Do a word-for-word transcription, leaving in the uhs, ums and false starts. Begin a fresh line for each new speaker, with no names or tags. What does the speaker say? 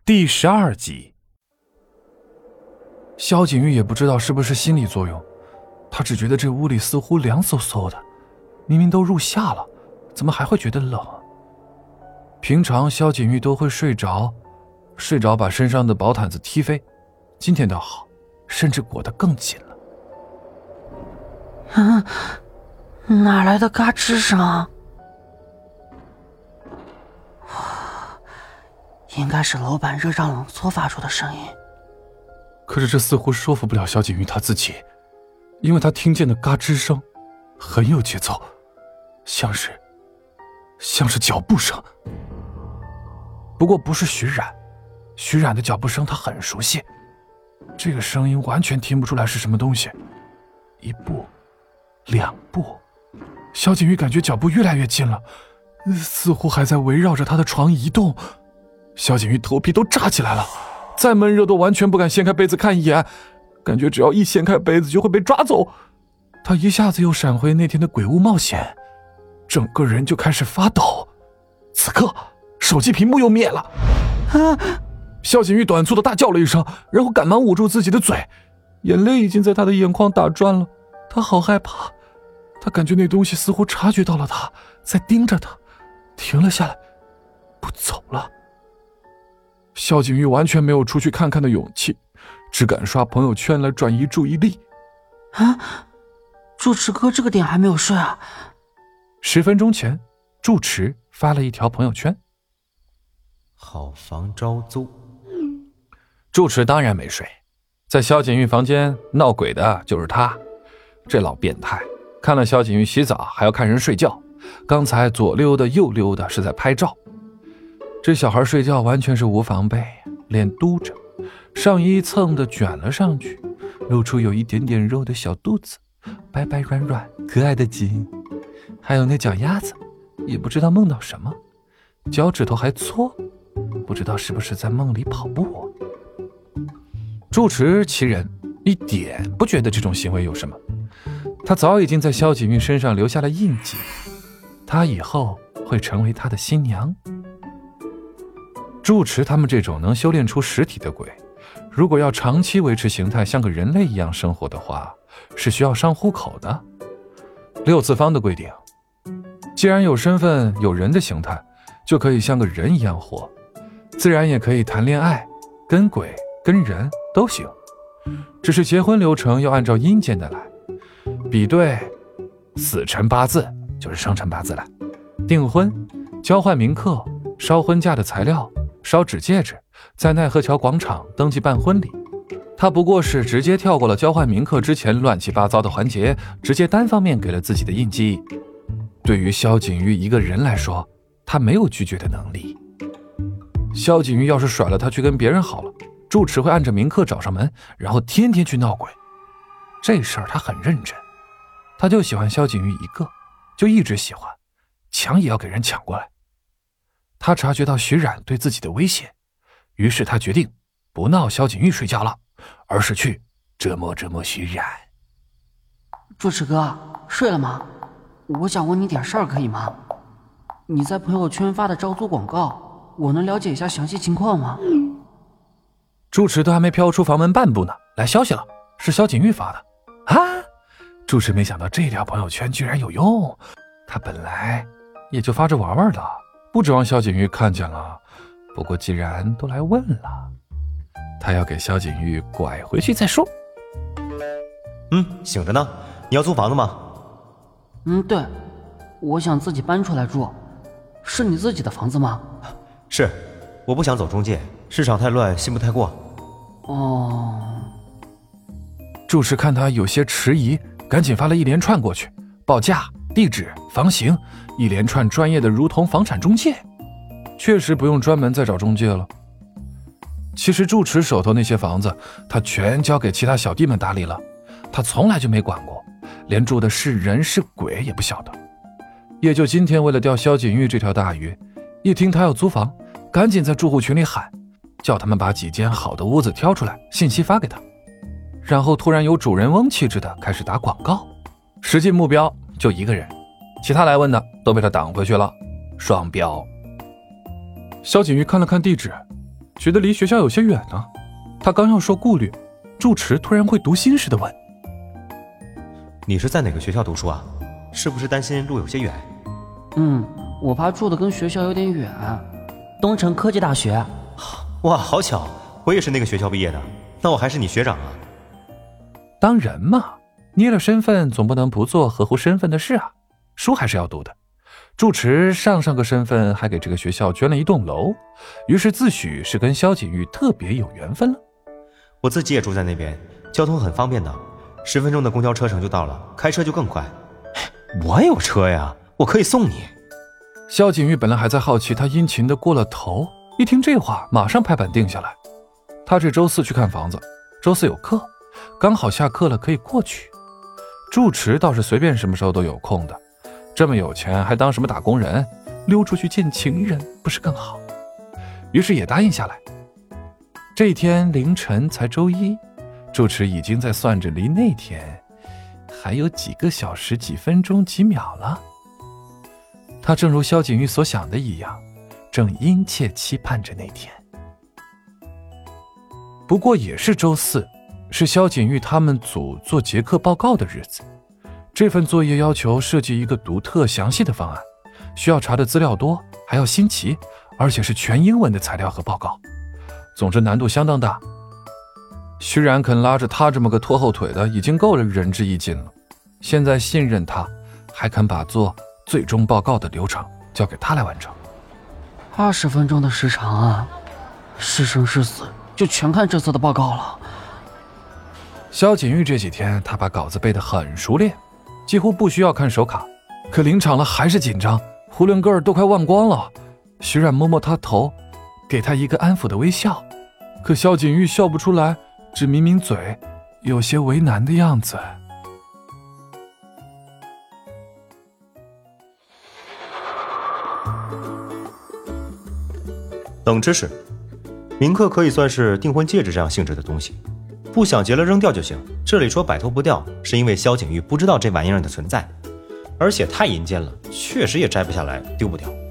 第十二集。萧景玉也不知道是不是心理作用，他只觉得这屋里似乎凉飕飕的，明明都入夏了，怎么还会觉得冷？平常萧景玉都会睡着，睡着把身上的薄毯子踢飞，今天倒好，甚至裹得更紧了。
嗯，哪来的嘎吱声？应该是楼板热胀冷缩发出的声音。
可是这似乎说服不了萧景玉他自己，因为他听见的嘎吱声很有节奏，像是像是脚步声。不过不是徐冉，徐冉的脚步声他很熟悉，这个声音完全听不出来是什么东西。一步两步，萧景玉感觉脚步越来越近了，似乎还在围绕着他的床移动。萧景玉头皮都炸起来了，再闷热都完全不敢掀开被子看一眼，感觉只要一掀开被子就会被抓走。他一下子又闪回那天的鬼屋冒险，整个人就开始发抖。此刻手机屏幕又灭了，
啊！
萧景玉短促的大叫了一声，然后赶忙捂住自己的嘴，眼泪已经在他的眼眶打转了。他好害怕，他感觉那东西似乎察觉到了他，在盯着他，停了下来，不走了。萧景玉完全没有出去看看的勇气，只敢刷朋友圈来转移注意力。
啊，住持哥这个点还没有睡啊？
十分钟前，住持发了一条朋友圈：
好房招租。
住持当然没睡，在萧景玉房间闹鬼的就是他，这老变态，看了萧景玉洗澡还要看人睡觉，刚才左溜达右溜达是在拍照。这小孩睡觉完全是无防备，脸嘟着，上衣蹭的卷了上去，露出有一点点肉的小肚子，白白软软，可爱的紧。还有那脚丫子，也不知道梦到什么，脚趾头还搓，不知道是不是在梦里跑步。住持其人一点不觉得这种行为有什么，他早已经在萧景玉身上留下了印记，他以后会成为他的新娘。住持他们这种能修炼出实体的鬼，如果要长期维持形态像个人类一样生活的话，是需要上户口的。六次方的规定，既然有身份有人的形态，就可以像个人一样活，自然也可以谈恋爱，跟鬼跟人都行，只是结婚流程要按照阴间的来，比对死辰八字就是生辰八字了，订婚，交换名刻，烧婚嫁的材料，烧纸戒指，在奈何桥广场登记办婚礼。他不过是直接跳过了交换名刻之前乱七八糟的环节，直接单方面给了自己的印记。对于萧景玉一个人来说，他没有拒绝的能力。萧景玉要是甩了他去跟别人好了，住持会按着名刻找上门，然后天天去闹鬼。这事儿他很认真，他就喜欢萧景玉一个，就一直喜欢，抢也要给人抢过来。他察觉到徐冉对自己的威胁，于是他决定不闹萧景玉睡觉了，而是去折磨折磨徐冉。
住持哥，睡了吗？我想问你点事儿可以吗？你在朋友圈发的招租广告，我能了解一下详细情况吗？
住持都还没飘出房门半步呢，来消息了，是萧景玉发的。啊！住持没想到这条朋友圈居然有用，他本来也就发着玩玩的，不指望萧景玉看见了。不过既然都来问了，他要给萧景玉拐回去再说。
嗯，醒着呢。你要租房子吗？
嗯，对，我想自己搬出来住。是你自己的房子吗？
是，我不想走中介，市场太乱，信不太过。
哦。
住持看他有些迟疑，赶紧发了一连串过去，报价、地址、房型，一连串专业的如同房产中介。确实不用专门再找中介了。其实住持手头那些房子，他全交给其他小弟们打理了，他从来就没管过，连住的是人是鬼也不晓得。也就今天为了钓萧景玉这条大鱼，一听他要租房，赶紧在住户群里喊，叫他们把几间好的屋子挑出来，信息发给他。然后突然有主人翁气质的开始打广告，实际目标就一个人，其他来问的都被他挡回去了，双标。萧景玉看了看地址， 觉得离学校有些远呢。他刚要说顾虑，住持突然会读心似的问：
你是在哪个学校读书啊？是不是担心路有些远？
嗯，我怕住的跟学校有点远。
东城科技大学。
哇，好巧，我也是那个学校毕业的，那我还是你学长啊。
当然嘛，捏了身份总不能不做合乎身份的事啊，书还是要读的。住持上上个身份还给这个学校捐了一栋楼，于是自诩是跟萧景玉特别有缘分了。
我自己也住在那边，交通很方便的，十分钟的公交车程就到了，开车就更快。我有车呀，我可以送你。
萧景玉本来还在好奇他殷勤的过了头，一听这话马上拍板定下来。他这周四去看房子，周四有课，刚好下课了可以过去。住持倒是随便什么时候都有空的，这么有钱还当什么打工人，溜出去见情人不是更好？于是也答应下来。这一天凌晨才周一，住持已经在算着离那天还有几个小时几分钟几秒了。他正如萧景玉所想的一样，正殷切期盼着那天。不过也是周四，是萧景玉他们组做结课报告的日子。这份作业要求设计一个独特详细的方案，需要查的资料多，还要新奇，而且是全英文的材料和报告。总之难度相当大。徐然肯拉着他这么个拖后腿的已经够了仁至义尽了，现在信任他，还肯把做最终报告的流程交给他来完成。
二十分钟的时长啊，是生是死就全看这次的报告了。
萧景玉这几天他把稿子背得很熟练，几乎不需要看手卡，可临场了还是紧张，囫囵个儿都快忘光了。徐冉摸摸他头，给他一个安抚的微笑，可萧景玉笑不出来，只抿抿嘴，有些为难的样子。
冷知识，铭刻可以算是订婚戒指这样性质的东西，不想结了扔掉就行。这里说摆脱不掉，是因为萧景玉不知道这玩意儿的存在，而且太阴间了，确实也摘不下来，丢不掉。